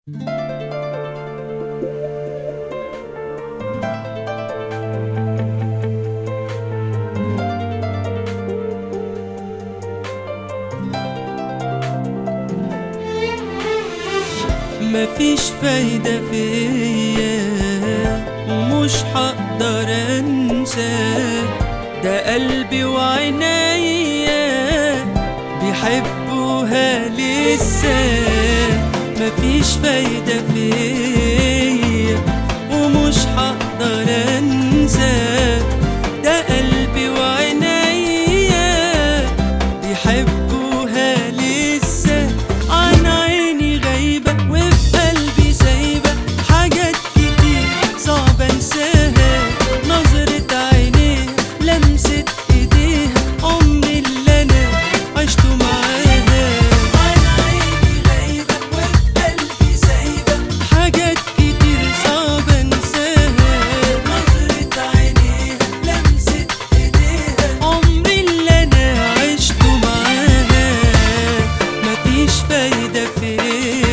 مفيش فايدة فيا ومش هقدر انساه، ده قلبي وعينيا بيحبوها لسه. مفيش فايدة فيا ومش هقدر انساه، ده قلبي وعينيا بيحبوها لسه. عن عيني غايبة وفي قلبي سايبة حاجات كتير صعب انساها، نظرة عينيها لمسة ايديها عمري اللي انا عشته معاها. عن عيني غايبة وفي قلبي سايبة حاجات كتير صعب انساها، نظرة عينيها لمسة ايديها عمري اللي انا عشته معاها. مفيش فايدة فيا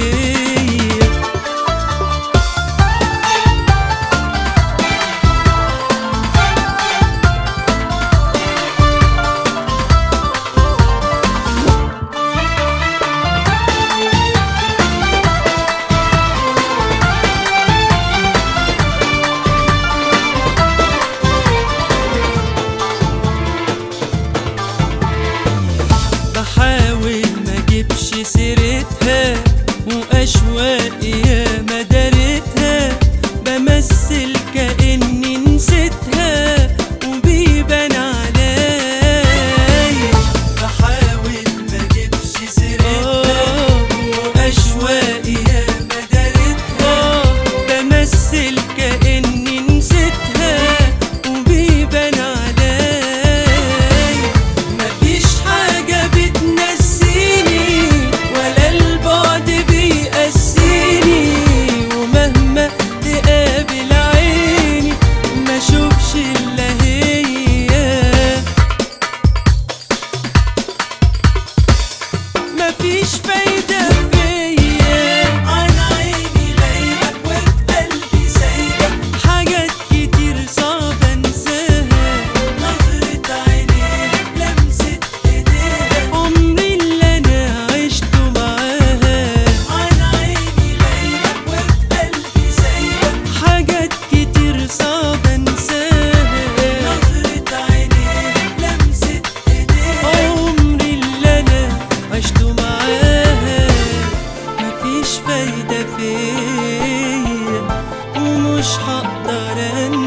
بحاول ما اجيبش سيرتها واشواقي يا ما دارتها، بمثل كأني نسيتها وبيبان عليا. بحاول ما اجيبش سيرتها واشواقي يا ما دارتها، بمثل كأني نسيتها وبيبان عليا. مفيش حاجة بتنسيني ولا البعد بيقسيني، ومهما تقابل عيني ما اشوفش الا هي. مفيش فايدة فيا، عن عيني غايبة وفي قلبي سايبة حاجات كتير صعب انساها، نظرة عينيها لمسة ايديها عمري اللي انا عشته معاها. عن عيني غايبة وفي قلبي سايبة حاجات كتير صعب انساها، نظرة عينيها لمسة ايديها عمري اللي انا عشته معاها. مفيش فايدة فيا ومش هقدر